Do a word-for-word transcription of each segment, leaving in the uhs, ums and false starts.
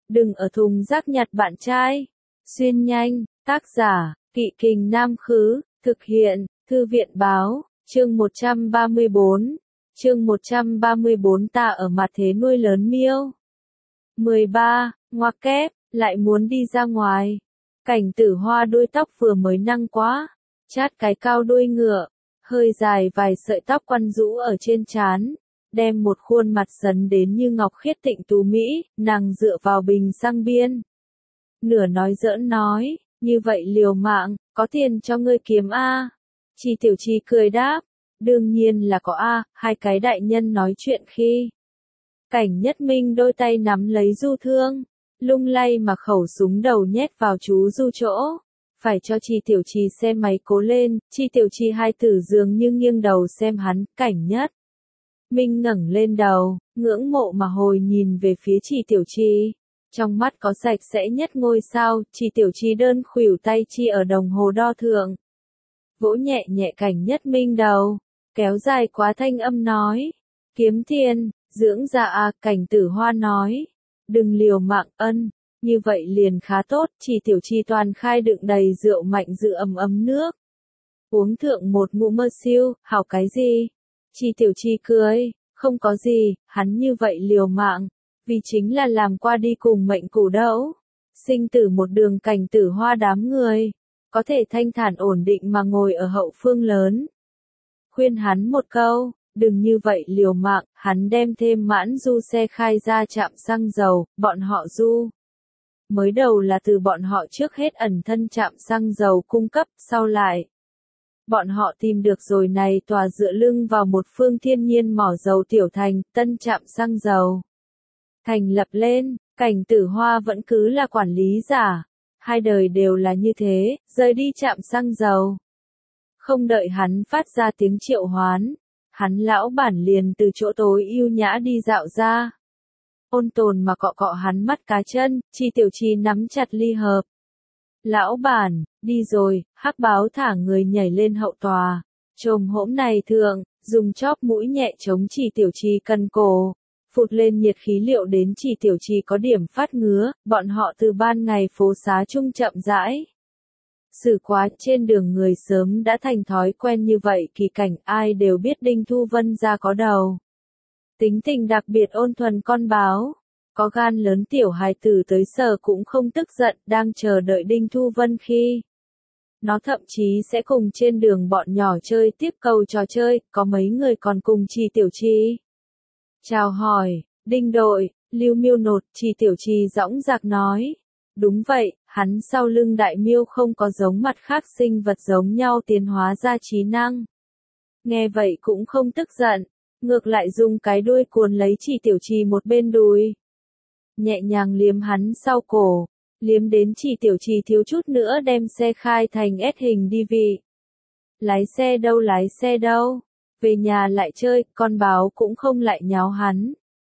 Đừng ở thùng rác nhặt bạn trai. Xuyên nhanh, tác giả, Kỵ Kình Nam Khứ, thực hiện, Thư viện Báo, chương một trăm ba mươi bốn. Chương một trăm ba mươi bốn ta ở mặt thế nuôi lớn miêu. mười ba, ngoặc kép, lại muốn đi ra ngoài. Cảnh Tử Hoa đuôi tóc vừa mới năng quá, chát cái cao đuôi ngựa, hơi dài vài sợi tóc quăn rũ ở trên trán, đem một khuôn mặt dấn đến như ngọc khiết tịnh tú mỹ, nàng dựa vào bình xăng biên. Nửa nói giỡn nói, như vậy liều mạng, có tiền cho ngươi kiếm a. Chi Tiểu Chi cười đáp, đương nhiên là có a, hai cái đại nhân nói chuyện khi. Cảnh Nhất Minh đôi tay nắm lấy Du Thương, lung lay mà khẩu súng đầu nhét vào chú Du chỗ. Phải cho Chi Tiểu Chi xem máy cố lên, Chi Tiểu Chi hai tử dường như nghiêng đầu xem hắn. Cảnh Nhất Minh ngẩng lên đầu, ngưỡng mộ mà hồi nhìn về phía Chi Tiểu Chi. Trong mắt có sạch sẽ nhất ngôi sao. Chi Tiểu Chi đơn khuỷu tay chi ở đồng hồ đo thượng, vỗ nhẹ nhẹ Cảnh Nhất Minh đầu, kéo dài quá thanh âm nói, kiếm tiền, dưỡng ra à. Cảnh Tử Hoa nói, đừng liều mạng ân, như vậy liền khá tốt. Chi Tiểu Chi toàn khai đựng đầy rượu mạnh dự ấm ấm nước, uống thượng một ngụm mơ siêu, hảo cái gì? Chi Tiểu Chi cười, không có gì, hắn như vậy liều mạng, vì chính là làm qua đi cùng mệnh củ đẫu, sinh tử một đường. Cảnh Tử Hoa đám người, có thể thanh thản ổn định mà ngồi ở hậu phương lớn. Khuyên hắn một câu, đừng như vậy liều mạng. Hắn đem thêm mãn Du xe khai ra trạm xăng dầu, bọn họ Du. Mới đầu là từ bọn họ trước hết ẩn thân trạm xăng dầu cung cấp, sau lại bọn họ tìm được rồi này tòa dựa lưng vào một phương thiên nhiên mỏ dầu tiểu thành, tân trạm xăng dầu. Thành lập lên, Cảnh Tử Hoa vẫn cứ là quản lý giả. Hai đời đều là như thế, rời đi trạm xăng dầu. Không đợi hắn phát ra tiếng triệu hoán, hắn lão bản liền từ chỗ tối ưu nhã đi dạo ra. Ôn tồn mà cọ cọ hắn mắt cá chân. Chi Tiểu Chi nắm chặt ly hợp. Lão bản, đi rồi. Hắc Báo thả người nhảy lên hậu tòa, chồm hỗn này thượng, dùng chóp mũi nhẹ chống Chi Tiểu Chi cần cổ, phụt lên nhiệt khí liệu đến Chi Tiểu Chi có điểm phát ngứa. Bọn họ từ ban ngày phố xá chung chậm rãi xử quá, trên đường người sớm đã thành thói quen như vậy kỳ cảnh. Ai đều biết Đinh Thu Vân ra có đầu, tính tình đặc biệt ôn thuần con báo, có gan lớn. Tiểu hài tử tới sờ cũng không tức giận. Đang chờ đợi Đinh Thu Vân khi nó thậm chí sẽ cùng trên đường bọn nhỏ chơi tiếp cầu trò chơi. Có mấy người còn cùng Chi Tiểu Chi chào hỏi, Đinh đội, Lưu Miêu nột. Chi Tiểu Chi dõng dạc nói, đúng vậy, hắn sau lưng đại miêu không có giống mặt khác sinh vật giống nhau tiến hóa ra trí năng. Nghe vậy cũng không tức giận, ngược lại dùng cái đuôi cuốn lấy Chi Tiểu Chi một bên đùi, nhẹ nhàng liếm hắn sau cổ, liếm đến Chi Tiểu Chi thiếu chút nữa đem xe khai thành S hình đi vị. Lái xe đâu lái xe đâu, về nhà lại chơi. Con báo cũng không lại nháo hắn,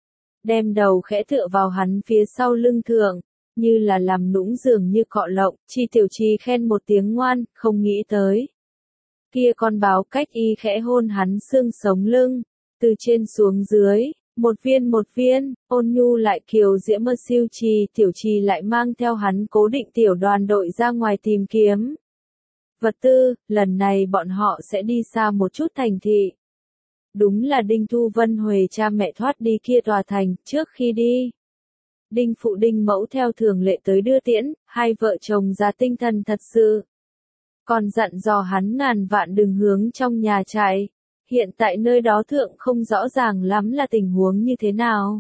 đem đầu khẽ tựa vào hắn phía sau lưng thượng, như là làm nũng dường như cọ lộng. Chi Tiểu Chi khen một tiếng ngoan, không nghĩ tới kia con báo cách y khẽ hôn hắn xương sống lưng, từ trên xuống dưới, một viên một viên, ôn nhu lại kiều diễm mơ siêu. Chi Tiểu Chi lại mang theo hắn cố định tiểu đoàn đội ra ngoài tìm kiếm vật tư. Lần này bọn họ sẽ đi xa một chút thành thị. Đúng là Đinh Thu Vân Huệ cha mẹ thoát đi kia tòa thành. Trước khi đi, Đinh phụ Đinh mẫu theo thường lệ tới đưa tiễn. Hai vợ chồng già tinh thần thật sự, còn dặn dò hắn ngàn vạn đừng hướng trong nhà chạy. Hiện tại nơi đó thượng không rõ ràng lắm là tình huống như thế nào,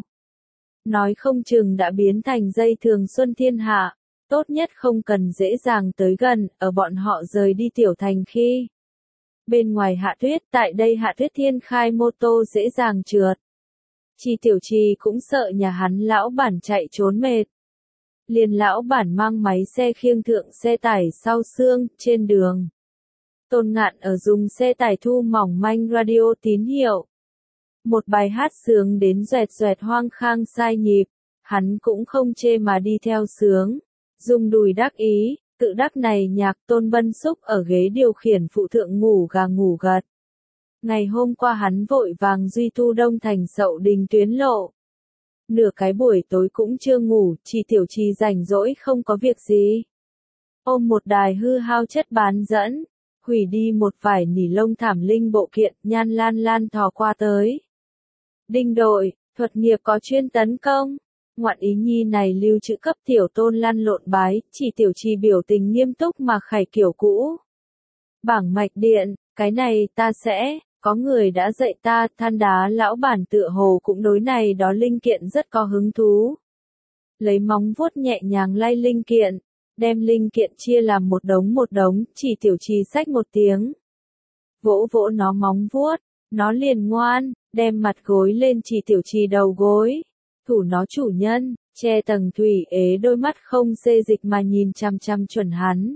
nói không chừng đã biến thành dây thường xuân thiên hạ. Tốt nhất không cần dễ dàng tới gần. Ở bọn họ rời đi tiểu thành khi bên ngoài hạ tuyết, tại đây hạ tuyết thiên khai mô tô dễ dàng trượt. Chi Tiểu Chi cũng sợ nhà hắn lão bản chạy trốn mệt, liền lão bản mang máy xe khiêng thượng xe tải sau xương. Trên đường, Tôn Ngạn ở dùng xe tải thu mỏng manh radio tín hiệu, một bài hát sướng đến doẹt doẹt hoang khang sai nhịp, hắn cũng không chê mà đi theo sướng, dùng đùi đắc ý. Tự đắc này nhạc. Tôn Bân Xúc ở ghế điều khiển phụ thượng ngủ gà ngủ gật. Ngày hôm qua hắn vội vàng duy tu Đông Thành Sậu Đình tuyến lộ, nửa cái buổi tối cũng chưa ngủ, chỉ Tiểu Trì rảnh rỗi không có việc gì. Ôm một đài hư hao chất bán dẫn, hủy đi một vài nỉ lông thảm linh bộ kiện, Nhan Lan Lan thò qua tới. Đinh đội, thuật nghiệp có chuyên tấn công. Ngoạn ý nhi này lưu trữ cấp tiểu tôn lăn lộn bái, chỉ Tiểu Trì biểu tình nghiêm túc mà khải kiểu cũ. Bảng mạch điện, cái này ta sẽ, có người đã dạy ta, than đá lão bản tựa hồ cũng đối này đó linh kiện rất có hứng thú. Lấy móng vuốt nhẹ nhàng lay linh kiện, đem linh kiện chia làm một đống một đống, chỉ Tiểu Trì xách một tiếng. Vỗ vỗ nó móng vuốt, nó liền ngoan, đem mặt gối lên chỉ Tiểu Trì đầu gối. Thủ nó chủ nhân, che tầng thủy ế đôi mắt không xê dịch mà nhìn chăm chăm chuẩn hắn.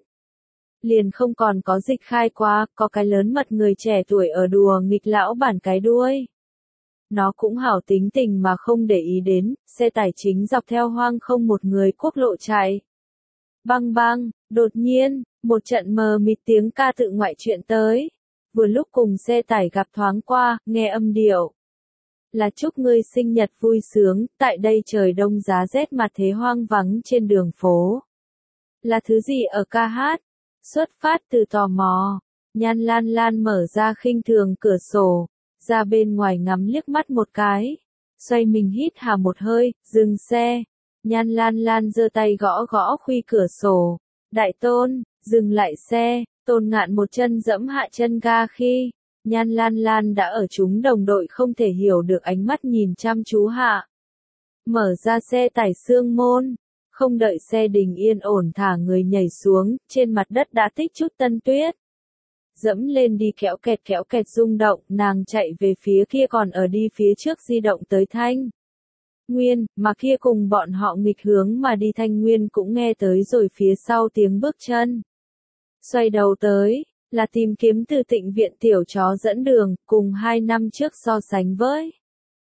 Liền không còn có dịch khai quá, có cái lớn mật người trẻ tuổi ở đùa nghịch lão bản cái đuôi. Nó cũng hảo tính tình mà không để ý đến, xe tải chính dọc theo hoang không một người quốc lộ chạy. Băng băng, đột nhiên, một trận mờ mịt tiếng ca tự ngoại chuyện tới. Vừa lúc cùng xe tải gặp thoáng qua, nghe âm điệu. Là chúc ngươi sinh nhật vui sướng, tại đây trời đông giá rét mà thế hoang vắng trên đường phố. Là thứ gì ở ca hát? Xuất phát từ tò mò, Nhan Lan Lan mở ra khinh thường cửa sổ, ra bên ngoài ngắm liếc mắt một cái, xoay mình hít hà một hơi, dừng xe. Nhan Lan Lan giơ tay gõ gõ khuy cửa sổ. Đại tôn, dừng lại xe. Tôn Ngạn một chân dẫm hạ chân ga khi Nhan Lan Lan đã ở chúng đồng đội không thể hiểu được ánh mắt nhìn chăm chú hạ. Mở ra xe tải xương môn. Không đợi xe đình yên ổn thả người nhảy xuống, trên mặt đất đã tích chút tân tuyết. Dẫm lên đi kéo kẹt kéo kẹt rung động, nàng chạy về phía kia còn ở đi phía trước di động tới Thanh Nguyên, mà kia cùng bọn họ nghịch hướng mà đi Thanh Nguyên cũng nghe tới rồi phía sau tiếng bước chân. Xoay đầu tới, là tìm kiếm từ Tịnh viện tiểu chó dẫn đường, cùng hai năm trước so sánh với.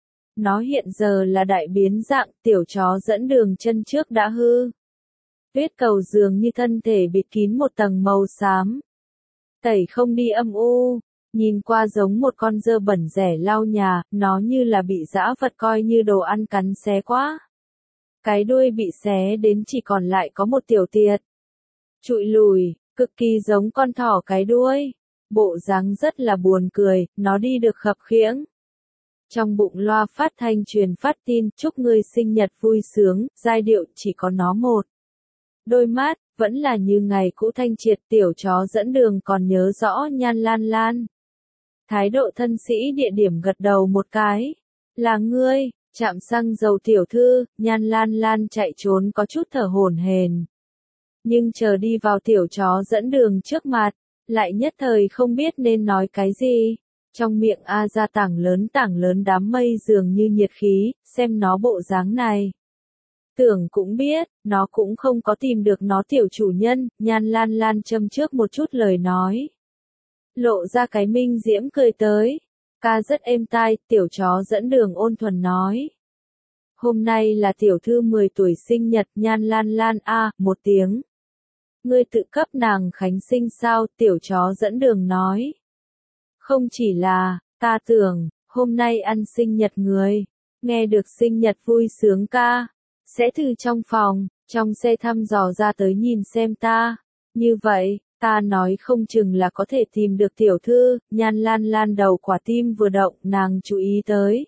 Nó hiện giờ là đại biến dạng, tiểu chó dẫn đường chân trước đã hư. Tuyết cầu dường như thân thể bịt kín một tầng màu xám. Tẩy không đi âm u, nhìn qua giống một con dơ bẩn rẻ lau nhà, nó như là bị dã vật coi như đồ ăn cắn xé quá. Cái đuôi bị xé đến chỉ còn lại có một tiểu tiệt. Trụi lùi, cực kỳ giống con thỏ cái đuôi. Bộ dáng rất là buồn cười, nó đi được khập khiễng. Trong bụng loa phát thanh truyền phát tin, chúc ngươi sinh nhật vui sướng, giai điệu chỉ có nó một. Đôi mắt, vẫn là như ngày cũ thanh triệt, tiểu chó dẫn đường còn nhớ rõ Nhan Lan Lan. Thái độ thân sĩ địa điểm gật đầu một cái. Là ngươi, chạm xăng dầu tiểu thư, Nhan Lan Lan chạy trốn có chút thở hổn hển. Nhưng chờ đi vào tiểu chó dẫn đường trước mặt, lại nhất thời không biết nên nói cái gì. Trong miệng A ra tảng lớn tảng lớn đám mây dường như nhiệt khí, xem nó bộ dáng này. Tưởng cũng biết, nó cũng không có tìm được nó tiểu chủ nhân, Nhan Lan Lan châm trước một chút lời nói. Lộ ra cái minh diễm cười tới. Ca rất êm tai, tiểu chó dẫn đường ôn thuần nói. Hôm nay là tiểu thư mười tuổi sinh nhật, Nhan Lan Lan a, một tiếng. Ngươi tự cấp nàng khánh sinh sao, tiểu chó dẫn đường nói. Không chỉ là, ta tưởng, hôm nay ăn sinh nhật người, nghe được sinh nhật vui sướng ca, sẽ từ trong phòng, trong xe thăm dò ra tới nhìn xem ta. Như vậy, ta nói không chừng là có thể tìm được tiểu thư, Nhan Lan Lan đầu quả tim vừa động, nàng chú ý tới.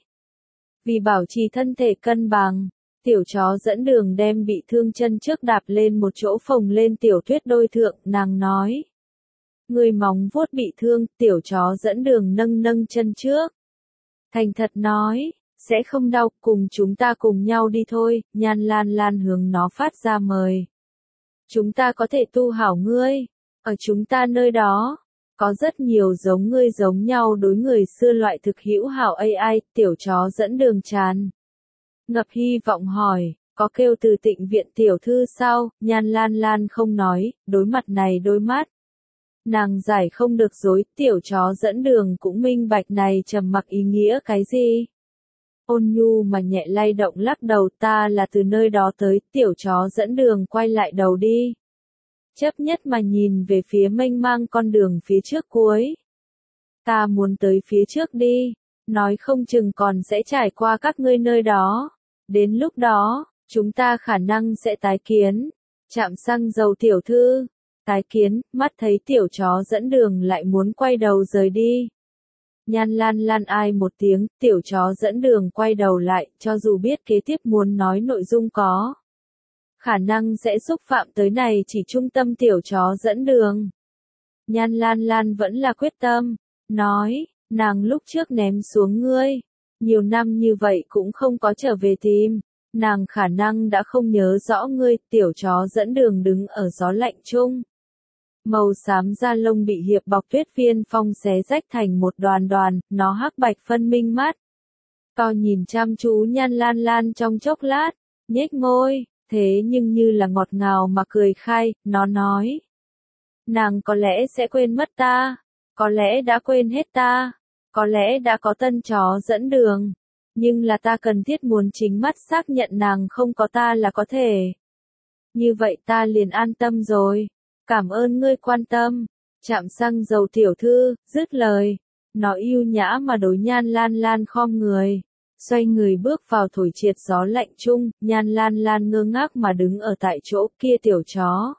Vì bảo trì thân thể cân bằng, tiểu chó dẫn đường đem bị thương chân trước đạp lên một chỗ phồng lên tiểu tuyết đôi thượng, nàng nói. Người móng vuốt bị thương, tiểu chó dẫn đường nâng nâng chân trước. Thành thật nói, sẽ không đau, cùng chúng ta cùng nhau đi thôi, Nhan Lan Lan hướng nó phát ra mời. Chúng ta có thể tu hảo ngươi, ở chúng ta nơi đó, có rất nhiều giống ngươi giống nhau đối người xưa loại thực hữu hảo a i, tiểu chó dẫn đường tràn. Ngập hy vọng hỏi, có kêu từ Tịnh viện tiểu thư sao, Nhan Lan Lan không nói, đối mặt này đôi mắt. Nàng giải không được dối, tiểu chó dẫn đường cũng minh bạch này trầm mặc ý nghĩa cái gì. Ôn nhu mà nhẹ lay động lắc đầu, ta là từ nơi đó tới, tiểu chó dẫn đường quay lại đầu đi. Chấp nhất mà nhìn về phía mênh mang con đường phía trước cuối. Ta muốn tới phía trước đi, nói không chừng còn sẽ trải qua các ngươi nơi đó. Đến lúc đó, chúng ta khả năng sẽ tái kiến. Trạm xăng dầu tiểu thư. Tái kiến, mắt thấy tiểu chó dẫn đường lại muốn quay đầu rời đi. Nhan Lan Lan ai một tiếng, tiểu chó dẫn đường quay đầu lại, cho dù biết kế tiếp muốn nói nội dung có khả năng sẽ xúc phạm tới này chỉ trung tâm tiểu chó dẫn đường. Nhan Lan Lan vẫn là quyết tâm, nói, nàng lúc trước ném xuống ngươi, nhiều năm như vậy cũng không có trở về tìm, nàng khả năng đã không nhớ rõ ngươi, tiểu chó dẫn đường đứng ở gió lạnh chung. Màu xám da lông bị hiệp bọc tuyết viên phong xé rách thành một đoàn đoàn, nó hắc bạch phân minh mắt. To nhìn chăm chú Nhan Lan Lan trong chốc lát, nhếch môi, thế nhưng như là ngọt ngào mà cười khai, nó nói. Nàng có lẽ sẽ quên mất ta, có lẽ đã quên hết ta, có lẽ đã có tân chó dẫn đường, nhưng là ta cần thiết muốn chính mắt xác nhận nàng không có ta là có thể. Như vậy ta liền an tâm rồi. Cảm ơn ngươi quan tâm. Trạm xăng dầu tiểu thư, dứt lời. Nó yêu nhã mà đối Nhan Lan Lan khom người. Xoay người bước vào thổi triệt gió lạnh chung, Nhan Lan Lan ngơ ngác mà đứng ở tại chỗ kia tiểu chó.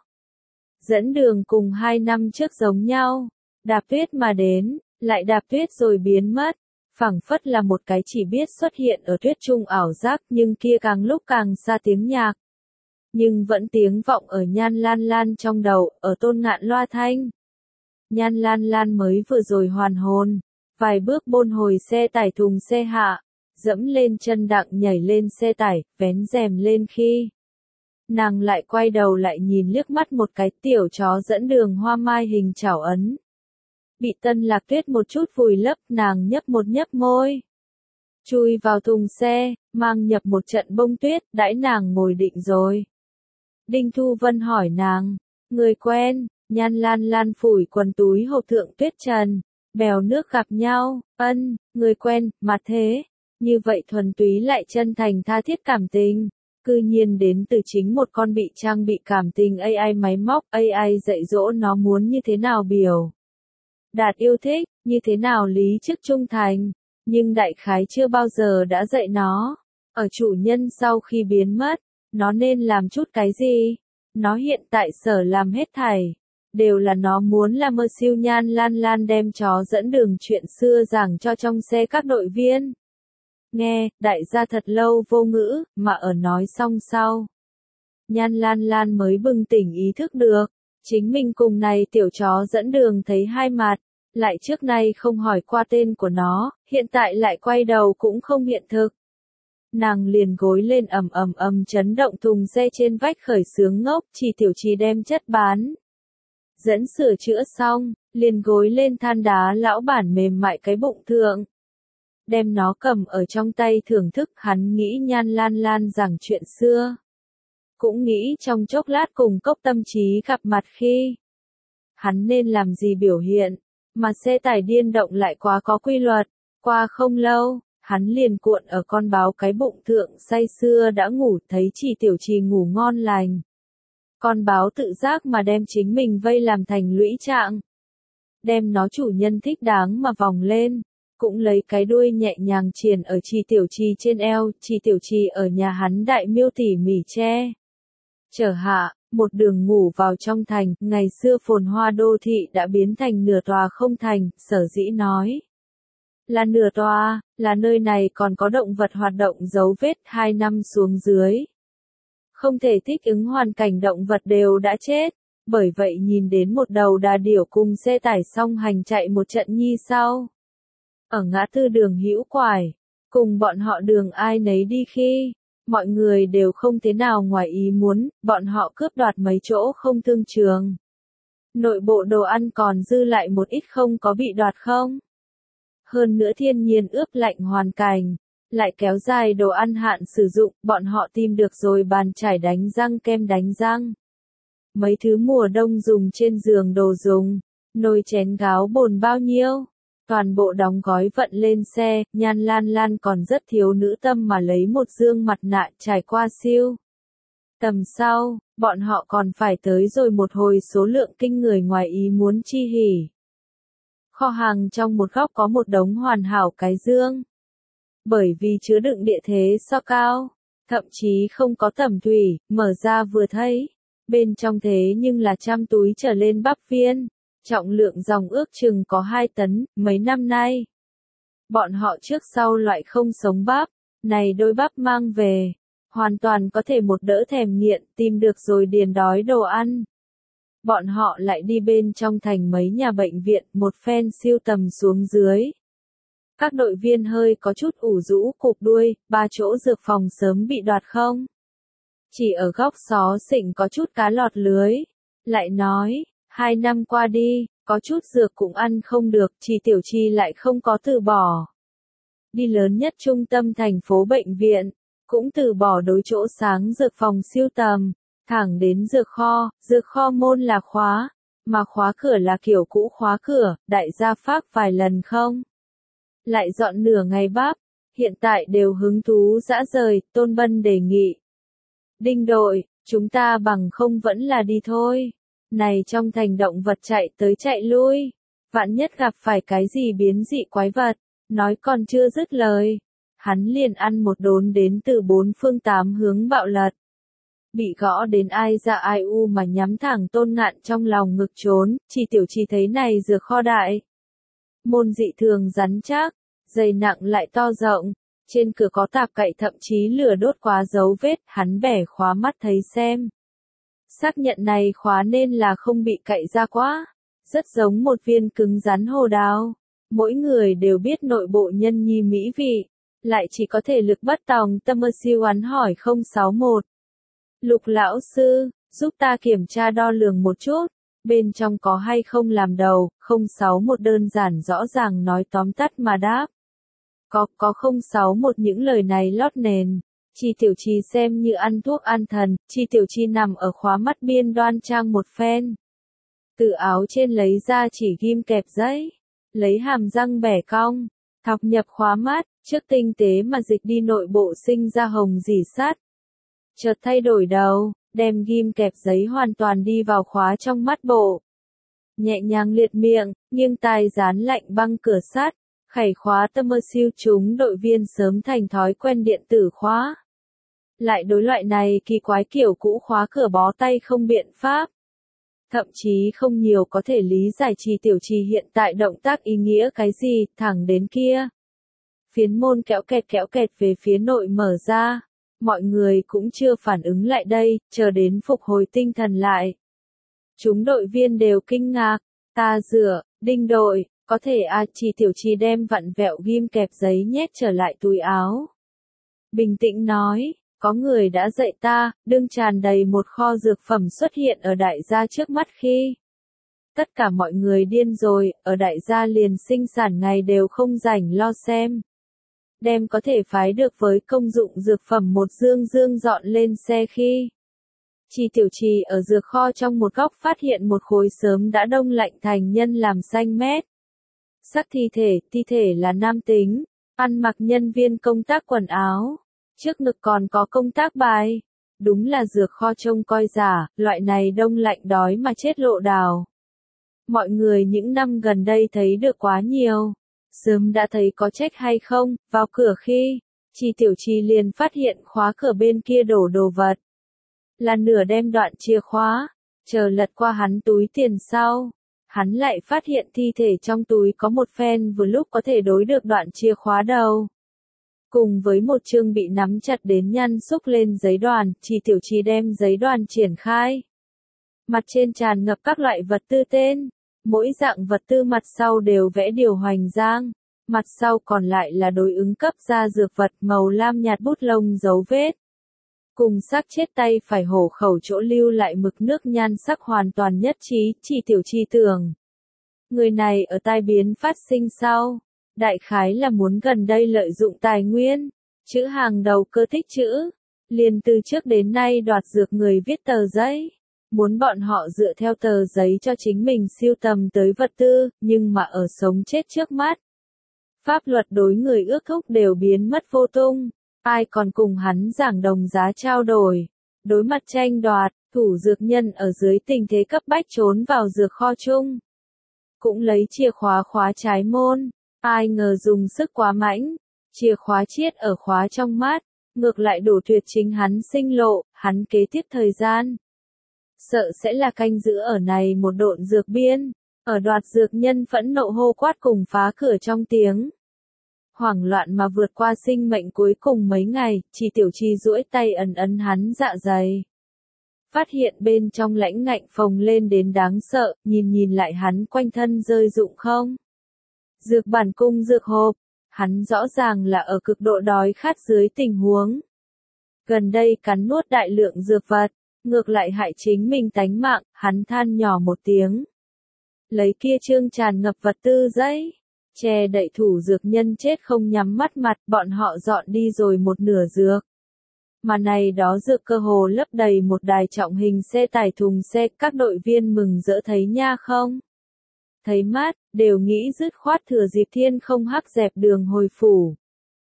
Dẫn đường cùng hai năm trước giống nhau. Đạp tuyết mà đến, lại đạp tuyết rồi biến mất. Phảng phất là một cái chỉ biết xuất hiện ở tuyết trung ảo giác nhưng kia càng lúc càng xa tiếng nhạc. Nhưng vẫn tiếng vọng ở Nhan Lan Lan trong đầu, ở tôn ngạn loa thanh. Nhan Lan Lan mới vừa rồi hoàn hồn, vài bước bôn hồi xe tải thùng xe hạ, dẫm lên chân đặng nhảy lên xe tải, vén rèm lên khi. Nàng lại quay đầu lại nhìn liếc mắt một cái tiểu chó dẫn đường hoa mai hình chảo ấn. Bị Tân Lạc Tuyết một chút vùi lấp, nàng nhấp một nhấp môi. Chui vào thùng xe, mang nhập một trận bông tuyết, đãi nàng ngồi định rồi. Đinh Thu Vân hỏi nàng, người quen, Nhan Lan Lan phủi quần túi hộp thượng tuyết trần, bèo nước gặp nhau, ân, người quen, mà thế, như vậy thuần túy lại chân thành tha thiết cảm tình, cư nhiên đến từ chính một con bị trang bị cảm tình a i máy móc, a i dạy dỗ nó muốn như thế nào biểu. Đạt yêu thích, như thế nào lý chức trung thành, nhưng đại khái chưa bao giờ đã dạy nó, ở chủ nhân sau khi biến mất. Nó nên làm chút cái gì? Nó hiện tại sở làm hết thảy. Đều là nó muốn làm mơ siêu Nhan Lan Lan đem chó dẫn đường chuyện xưa giảng cho trong xe các đội viên. Nghe, đại gia thật lâu vô ngữ, mà ở nói xong sau. Nhan Lan Lan mới bừng tỉnh ý thức được. Chính mình cùng này tiểu chó dẫn đường thấy hai mặt. Lại trước nay không hỏi qua tên của nó, hiện tại lại quay đầu cũng không hiện thực. Nàng liền gối lên ầm ầm ầm chấn động thùng xe trên vách khởi sướng ngốc, chỉ tiểu trì đem chất bán. Dẫn sửa chữa xong, liền gối lên than đá lão bản mềm mại cái bụng thượng. Đem nó cầm ở trong tay thưởng thức, hắn nghĩ Nhan Lan Lan giảng chuyện xưa. Cũng nghĩ trong chốc lát cùng cốc tâm trí gặp mặt khi. Hắn nên làm gì biểu hiện, mà xe tải điên động lại quá có quy luật, qua không lâu. Hắn liền cuộn ở con báo cái bụng thượng say sưa đã ngủ thấy chỉ tiểu trì ngủ ngon lành. Con báo tự giác mà đem chính mình vây làm thành lũy trạng. Đem nó chủ nhân thích đáng mà vòng lên. Cũng lấy cái đuôi nhẹ nhàng triền ở chỉ tiểu trì trên eo, chỉ tiểu trì ở nhà hắn đại miêu tỉ mỉ che. Trở hạ, một đường ngủ vào trong thành, ngày xưa phồn hoa đô thị đã biến thành nửa tòa không thành, sở dĩ nói. Là nửa tòa, là nơi này còn có động vật hoạt động dấu vết hai năm xuống dưới. Không thể thích ứng hoàn cảnh động vật đều đã chết, bởi vậy nhìn đến một đầu đà điểu cùng xe tải song hành chạy một trận nhi sau. Ở ngã tư đường hữu quải, cùng bọn họ đường ai nấy đi khi, mọi người đều không thế nào ngoài ý muốn, bọn họ cướp đoạt mấy chỗ không thương trường. Nội bộ đồ ăn còn dư lại một ít không có bị đoạt không? Hơn nữa thiên nhiên ướp lạnh hoàn cảnh, lại kéo dài đồ ăn hạn sử dụng, bọn họ tìm được rồi bàn chải đánh răng kem đánh răng. Mấy thứ mùa đông dùng trên giường đồ dùng, nồi chén gáo bồn bao nhiêu, toàn bộ đóng gói vận lên xe, Nhan Lan Lan còn rất thiếu nữ tâm mà lấy một dương mặt nạ trải qua siêu. Tầm sau, bọn họ còn phải tới rồi một hồi số lượng kinh người ngoài ý muốn chi hỉ. Kho hàng trong một góc có một đống hoàn hảo cái dương. Bởi vì chứa đựng địa thế so cao, thậm chí không có tẩm thủy, mở ra vừa thấy. Bên trong thế nhưng là trăm túi trở lên bắp viên, trọng lượng dòng ước chừng có hai tấn, mấy năm nay. Bọn họ trước sau loại không sống bắp, này đôi bắp mang về, hoàn toàn có thể một đỡ thèm nghiện, tìm được rồi điền đói đồ ăn. Bọn họ lại đi bên trong thành mấy nhà bệnh viện, một phen siêu tầm xuống dưới. Các đội viên hơi có chút ủ rũ cụp đuôi, ba chỗ dược phòng sớm bị đoạt không? Chỉ ở góc xó xỉnh có chút cá lọt lưới. Lại nói, hai năm qua đi, có chút dược cũng ăn không được, Chi Tiểu Chi lại không có từ bỏ. Đi lớn nhất trung tâm thành phố bệnh viện, cũng từ bỏ đối chỗ sáng dược phòng siêu tầm, thẳng đến dược kho, dược kho môn là khóa, mà khóa cửa là kiểu cũ khóa cửa, đại gia phác vài lần không? Lại dọn nửa ngày bắp, hiện tại đều hứng thú dã rời, Tôn Bân đề nghị. Đinh đội, chúng ta bằng không vẫn là đi thôi. Này trong thành động vật chạy tới chạy lui, vạn nhất gặp phải cái gì biến dị quái vật, nói còn chưa dứt lời. Hắn liền ăn một đốn đến từ bốn phương tám hướng bạo lật. Bị gõ đến ai ra ai u mà nhắm thẳng Tôn Ngạn trong lòng ngực trốn, Chi Tiểu Chi thấy này dược kho đại. Môn dị thường rắn chắc, dày nặng lại to rộng, trên cửa có tạp cậy thậm chí lửa đốt quá dấu vết, hắn bẻ khóa mắt thấy xem. Xác nhận này khóa nên là không bị cậy ra quá, rất giống một viên cứng rắn hồ đào. Mỗi người đều biết nội bộ nhân nhi mỹ vị, lại chỉ có thể lực bất tòng tâm mơ siêu án hỏi không sáu một. Lục lão sư, giúp ta kiểm tra đo lường một chút, bên trong có hay không làm đầu, không sáu một đơn giản rõ ràng nói tóm tắt mà đáp. Có, có không sáu một những lời này lót nền. Chi Tiểu Chi xem như ăn thuốc an thần, Chi Tiểu Chi nằm ở khóa mắt biên đoan trang một phen. Từ áo trên lấy ra chỉ ghim kẹp giấy, lấy hàm răng bẻ cong, thọc nhập khóa mắt, trước tinh tế mà dịch đi nội bộ sinh ra hồng rỉ sắt. Chợt thay đổi đầu, đem ghim kẹp giấy hoàn toàn đi vào khóa trong mắt bộ. Nhẹ nhàng liệt miệng, nghiêng tai dán lạnh băng cửa sắt, khẩy khóa tâm mơ siêu chúng đội viên sớm thành thói quen điện tử khóa. Lại đối loại này kỳ quái kiểu cũ khóa cửa bó tay không biện pháp. Thậm chí không nhiều có thể lý giải Chi Tiểu Chi hiện tại động tác ý nghĩa cái gì, thẳng đến kia. Phiến môn kéo kẹt kéo kẹt về phía nội mở ra. Mọi người cũng chưa phản ứng lại đây, chờ đến phục hồi tinh thần lại. Chúng đội viên đều kinh ngạc, ta dựa, Đinh đội, có thể à Chi Tiểu Chi đem vặn vẹo ghim kẹp giấy nhét trở lại túi áo. Bình tĩnh nói, có người đã dạy ta, đương tràn đầy một kho dược phẩm xuất hiện ở đại gia trước mắt khi. Tất cả mọi người điên rồi, ở đại gia liền sinh sản ngày đều không rảnh lo xem. Đem có thể phái được với công dụng dược phẩm một dương dương dọn lên xe khi. Chi Tiểu Chi ở dược kho trong một góc phát hiện một khối sớm đã đông lạnh thành nhân làm xanh mét. Sắc thi thể, thi thể là nam tính, ăn mặc nhân viên công tác quần áo, trước ngực còn có công tác bài. Đúng là dược kho trông coi giả, loại này đông lạnh đói mà chết lộ đào. Mọi người những năm gần đây thấy được quá nhiều. Sớm đã thấy có trách hay không, vào cửa khi, Chi Tiểu Chi liền phát hiện khóa cửa bên kia đổ đồ vật. Là nửa đem đoạn chìa khóa, chờ lật qua hắn túi tiền sau. Hắn lại phát hiện thi thể trong túi có một phen vừa lúc có thể đối được đoạn chìa khóa đầu. Cùng với một chương bị nắm chặt đến nhăn xúc lên giấy đoàn, Chi Tiểu Chi đem giấy đoàn triển khai. Mặt trên tràn ngập các loại vật tư tên. Mỗi dạng vật tư mặt sau đều vẽ điều hoành giang, mặt sau còn lại là đối ứng cấp ra dược vật màu lam nhạt bút lông dấu vết. Cùng xác chết tay phải hổ khẩu chỗ lưu lại mực nước nhan sắc hoàn toàn nhất trí, Chi Tiểu Chi tưởng. Người này ở tai biến phát sinh sau, đại khái là muốn gần đây lợi dụng tài nguyên, chữ hàng đầu cơ thích chữ, liền từ trước đến nay đoạt dược người viết tờ giấy. Muốn bọn họ dựa theo tờ giấy cho chính mình siêu tầm tới vật tư, nhưng mà ở sống chết trước mắt. Pháp luật đối người ước thúc đều biến mất vô tung, ai còn cùng hắn giảng đồng giá trao đổi. Đối mặt tranh đoạt, thủ dược nhân ở dưới tình thế cấp bách trốn vào dược kho chung. Cũng lấy chìa khóa khóa trái môn, ai ngờ dùng sức quá mãnh, chìa khóa chiết ở khóa trong mắt, ngược lại đổ tuyệt chính hắn sinh lộ, hắn kế tiếp thời gian. Sợ sẽ là canh giữ ở này một độn dược biên, ở đoạt dược nhân phẫn nộ hô quát cùng phá cửa trong tiếng. Hoảng loạn mà vượt qua sinh mệnh cuối cùng mấy ngày, Chi Tiểu Chi duỗi tay ấn ấn hắn dạ dày. Phát hiện bên trong lãnh ngạnh phồng lên đến đáng sợ, nhìn nhìn lại hắn quanh thân rơi rụng không. Dược bản cung dược hộp, hắn rõ ràng là ở cực độ đói khát dưới tình huống. Gần đây cắn nuốt đại lượng dược vật, ngược lại hại chính mình tánh mạng, hắn than nhỏ một tiếng. Lấy kia trương tràn ngập vật tư giấy, che đậy thủ dược nhân chết không nhắm mắt mặt, bọn họ dọn đi rồi một nửa dược. Mà này đó dược cơ hồ lấp đầy một đài trọng hình xe tải thùng xe, các đội viên mừng rỡ thấy nha không? Thấy mát, đều nghĩ dứt khoát thừa dịp thiên không hắc dẹp đường hồi phủ.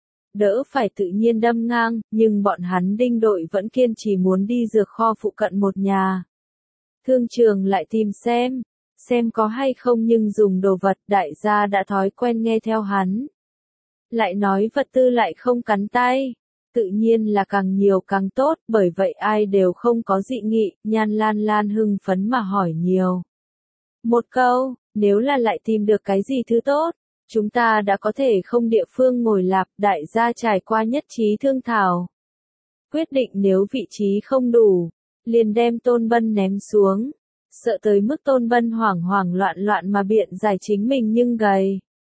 Đỡ phải tự nhiên đâm ngang, nhưng bọn hắn đinh đội vẫn kiên trì muốn đi dược kho phụ cận một nhà. Thương trường lại tìm xem, xem có hay không nhưng dùng đồ vật, đại gia đã thói quen nghe theo hắn. Lại nói vật tư lại không cắn tay, tự nhiên là càng nhiều càng tốt, bởi vậy ai đều không có dị nghị, Nhan Lan Lan hưng phấn mà hỏi nhiều. Một câu, nếu là lại tìm được cái gì thứ tốt, chúng ta đã có thể không địa phương ngồi lạp, đại gia trải qua nhất trí thương thảo. Quyết định nếu vị trí không đủ, liền đem Tôn Bân ném xuống. Sợ tới mức Tôn Bân hoảng hoảng loạn loạn mà biện giải chính mình nhưng gầy.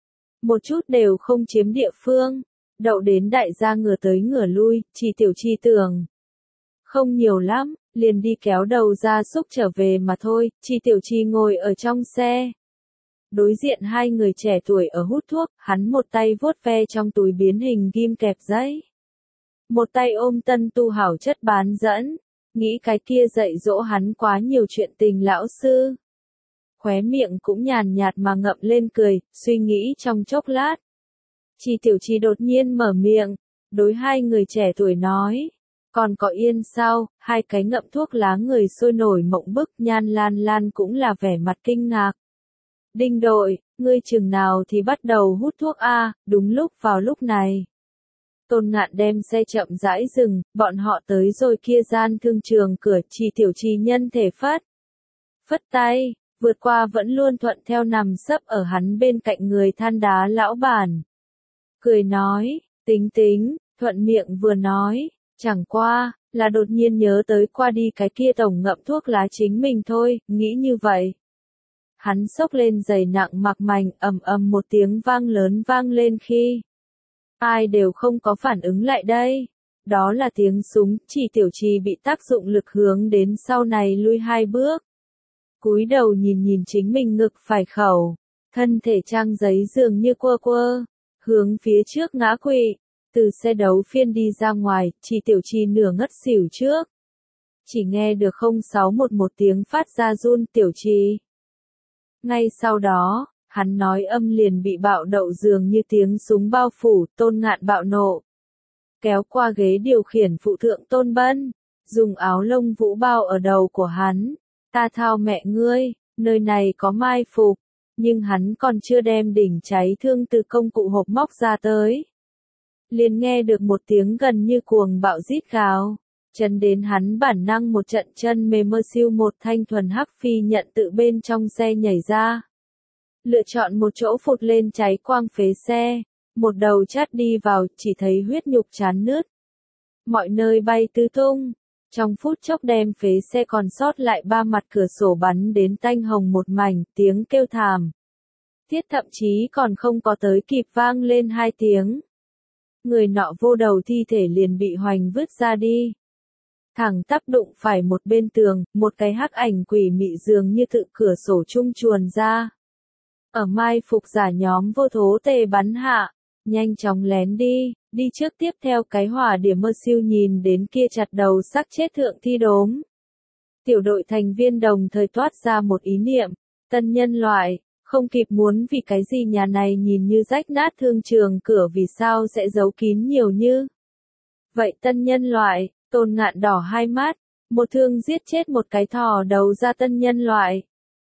Một chút đều không chiếm địa phương, đậu đến đại gia ngửa tới ngửa lui, Chi Tiểu Chi tưởng. Không nhiều lắm, liền đi kéo đầu ra xúc trở về mà thôi, Chi Tiểu Chi ngồi ở trong xe. Đối diện hai người trẻ tuổi ở hút thuốc, hắn một tay vuốt ve trong túi biến hình ghim kẹp giấy. Một tay ôm tân tu hảo chất bán dẫn, nghĩ cái kia dạy dỗ hắn quá nhiều chuyện tình lão sư. Khóe miệng cũng nhàn nhạt mà ngậm lên cười, suy nghĩ trong chốc lát. Chi Tiểu Chi đột nhiên mở miệng, đối hai người trẻ tuổi nói. Còn có yên sao, hai cái ngậm thuốc lá người sôi nổi mộng bức, Nhan Lan Lan cũng là vẻ mặt kinh ngạc. Đinh đội, ngươi chừng nào thì bắt đầu hút thuốc a? Đúng lúc vào lúc này. Tôn Ngạn đem xe chậm rãi dừng, bọn họ tới rồi kia gian thương trường cửa, Chi Tiểu Chi nhân thể phất. Phất tay, vượt qua vẫn luôn thuận theo nằm sấp ở hắn bên cạnh người than đá lão bản. Cười nói, tính tính, thuận miệng vừa nói, chẳng qua, là đột nhiên nhớ tới qua đi cái kia tổng ngậm thuốc lá chính mình thôi, nghĩ như vậy. Hắn xốc lên giày nặng mặc mảnh, ầm ầm một tiếng vang lớn vang lên khi ai đều không có phản ứng lại đây. Đó là tiếng súng, Chi Tiểu Chi bị tác dụng lực hướng đến sau này lui hai bước. Cúi đầu nhìn nhìn chính mình ngực phải khẩu, thân thể trang giấy dường như quơ quơ, hướng phía trước ngã quỵ, từ xe đấu phiên đi ra ngoài, Chi Tiểu Chi nửa ngất xỉu trước. Chỉ nghe được không sáu một một tiếng phát ra run, Tiểu Chi. Ngay sau đó, hắn nói âm liền bị bạo đậu dường như tiếng súng bao phủ, Tôn Ngạn bạo nộ. Kéo qua ghế điều khiển phụ thượng Tôn Bân, dùng áo lông vũ bao ở đầu của hắn. Ta thao mẹ ngươi, nơi này có mai phục, nhưng hắn còn chưa đem đỉnh cháy thương từ công cụ hộp móc ra tới. Liền nghe được một tiếng gần như cuồng bạo rít gào, chân đến hắn bản năng một trận chân mềm mơ siêu một thanh thuần hắc phi nhận tự bên trong xe nhảy ra. Lựa chọn một chỗ phụt lên cháy quang phế xe, một đầu chát đi vào, chỉ thấy huyết nhục chán nứt. Mọi nơi bay tứ tung, trong phút chốc đem phế xe còn sót lại ba mặt cửa sổ bắn đến tanh hồng một mảnh, tiếng kêu thảm. Thiết thậm chí còn không có tới kịp vang lên hai tiếng. Người nọ vô đầu thi thể liền bị hoành vứt ra đi. Thẳng tắp đụng phải một bên tường, một cái hắc ảnh quỷ mị dường như tự cửa sổ chung chuồn ra. Ở mai phục giả nhóm vô thố tề bắn hạ, nhanh chóng lén đi, đi trước tiếp theo cái hỏa điểm mơ siêu nhìn đến kia chặt đầu xác chết thượng thi đốm. Tiểu đội thành viên đồng thời toát ra một ý niệm, tân nhân loại, không kịp muốn vì cái gì nhà này nhìn như rách nát thương trường cửa vì sao sẽ giấu kín nhiều như. Vậy tân nhân loại, Tôn Ngạn đỏ hai mắt, một thương giết chết một cái thò đầu ra tân nhân loại.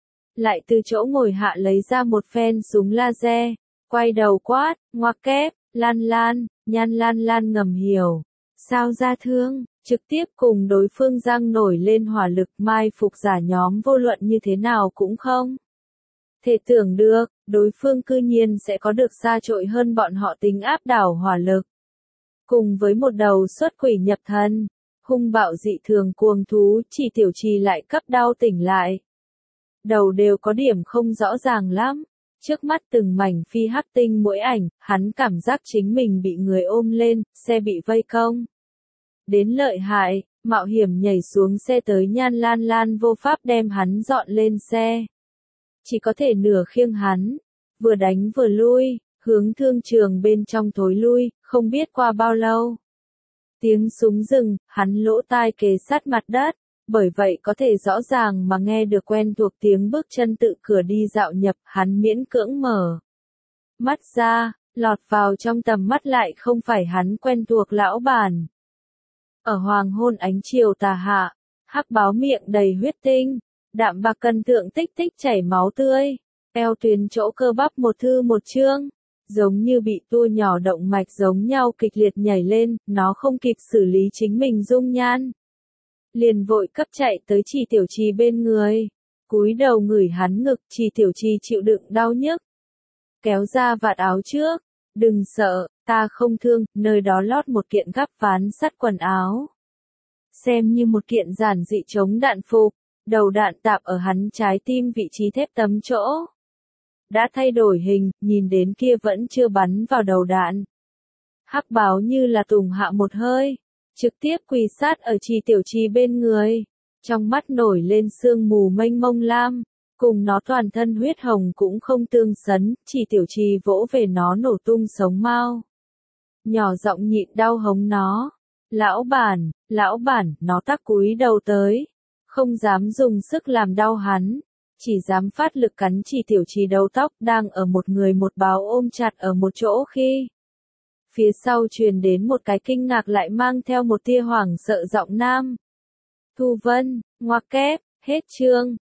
Lại từ chỗ ngồi hạ lấy ra một phen súng laser, quay đầu quát, ngoặc kép, Lan Lan, Nhan Lan Lan ngầm hiểu. sao ra thương, trực tiếp cùng đối phương giăng nổi lên hỏa lực mai phục giả nhóm vô luận như thế nào cũng không thể tưởng được, đối phương cư nhiên sẽ có được xa trội hơn bọn họ tính áp đảo hỏa lực. Cùng với một đầu xuất quỷ nhập thần, hung bạo dị thường cuồng thú, chỉ tiểu trì lại cấp đau tỉnh lại. Đầu đều có điểm không rõ ràng lắm, trước mắt từng mảnh phi hắc tinh mỗi ảnh, hắn cảm giác chính mình bị người ôm lên, xe bị vây công. Đến lợi hại, mạo hiểm nhảy xuống xe tới Nhan Lan Lan vô pháp đem hắn dọn lên xe. Chỉ có thể nửa khiêng hắn, vừa đánh vừa lui, hướng thương trường bên trong thối lui, không biết qua bao lâu. Tiếng súng rừng, hắn lỗ tai kề sát mặt đất, bởi vậy có thể rõ ràng mà nghe được quen thuộc tiếng bước chân tự cửa đi dạo nhập, hắn miễn cưỡng mở mắt ra, lọt vào trong tầm mắt lại không phải hắn quen thuộc lão bản. Ở hoàng hôn ánh chiều tà hạ, hắc báo miệng đầy huyết tinh, đạm bạc cân thượng tích tích chảy máu tươi, eo tuyến chỗ cơ bắp một thư một chương, giống như bị tua nhỏ động mạch giống nhau kịch liệt nhảy lên, nó không kịp xử lý chính mình dung nhan. Liền vội cấp chạy tới Trì Tiểu Trì bên người, cúi đầu ngửi hắn ngực, Trì Tiểu Trì chịu đựng đau nhức. Kéo ra vạt áo trước, đừng sợ, ta không thương, nơi đó lót một kiện gắp ván sắt quần áo. Xem như một kiện giản dị chống đạn phục, đầu đạn tạp ở hắn trái tim vị trí thép tấm chỗ. Đã thay đổi hình, nhìn đến kia vẫn chưa bắn vào đầu đạn. Hắc báo như là tùng hạ một hơi, trực tiếp quỳ sát ở Trì Tiểu Trì bên người, trong mắt nổi lên sương mù mênh mông lam, cùng nó toàn thân huyết hồng cũng không tương sấn, Trì Tiểu Trì vỗ về nó nổ tung sống mau. Nhỏ giọng nhịn đau hống nó, lão bản, lão bản, nó tắc cúi đầu tới, không dám dùng sức làm đau hắn, chỉ dám phát lực cắn Trì Tiểu Trì đầu tóc đang ở một người một báo ôm chặt ở một chỗ khi. Phía sau truyền đến một cái kinh ngạc lại mang theo một tia hoảng sợ giọng nam. Thu Vân, ngoặc kép, hết chương.